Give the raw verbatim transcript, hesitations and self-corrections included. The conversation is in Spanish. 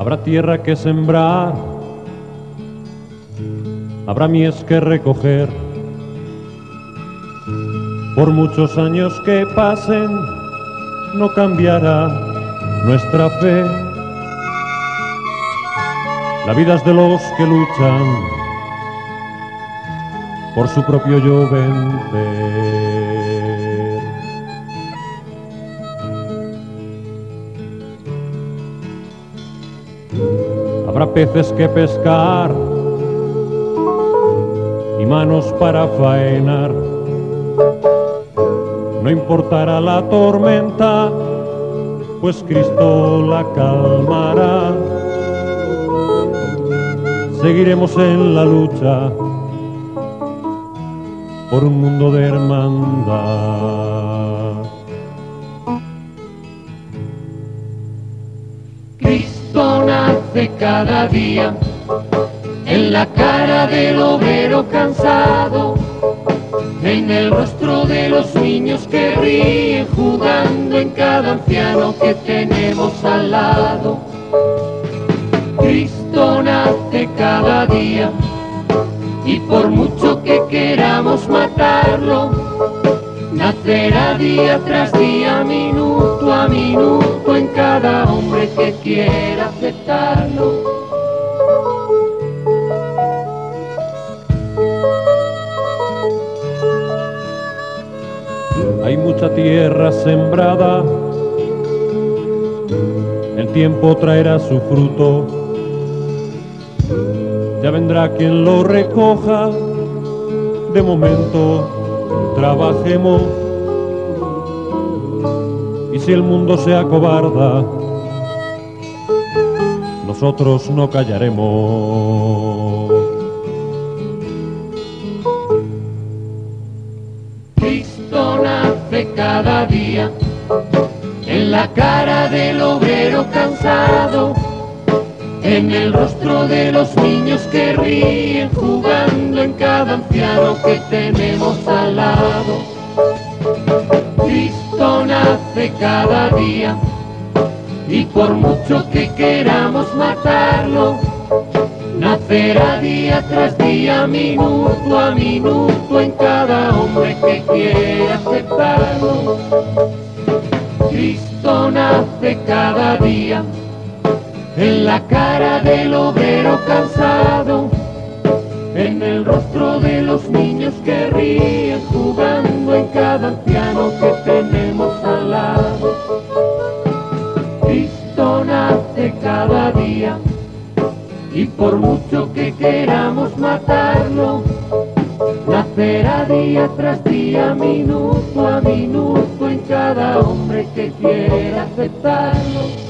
Habrá tierra que sembrar, habrá mies que recoger. Por muchos años que pasen, no cambiará nuestra fe. La vida es de los que luchan por su propio yo vencer. Habrá peces que pescar y manos para faenar. No importará la tormenta, pues Cristo la calmará. Seguiremos en la lucha por un mundo de hermandad. Cristo nace cada día en la cara del obrero cansado, en el rostro de los niños que ríen jugando, en cada anciano que tenemos al lado. Cristo nace cada día y por mucho que queramos matarlo, nacerá día tras día, minuto a minuto, en cada hombre que quiera aceptarlo. Hay mucha tierra sembrada, el tiempo traerá su fruto. Ya vendrá quien lo recoja, de momento trabajemos. Y si el mundo se acobarda, nosotros no callaremos. Cristo nace cada día en la cara del obrero cansado, en el rostro de los niños que ríen jugando, en cada anciano que tenemos al lado. Cristo nace cada día y por mucho que queramos matarlo, nacerá día tras día, minuto a minuto, en cada hombre que quiera aceptarlo. Cristo nace cada día en la cara del obrero cansado, en el rostro de los niños que ríen jugando, en cada anciano que tenemos al lado. Cristo nace cada día y por mucho que queramos matarlo, nacerá día tras día, minuto a minuto, en cada hombre que quiera aceptarlo.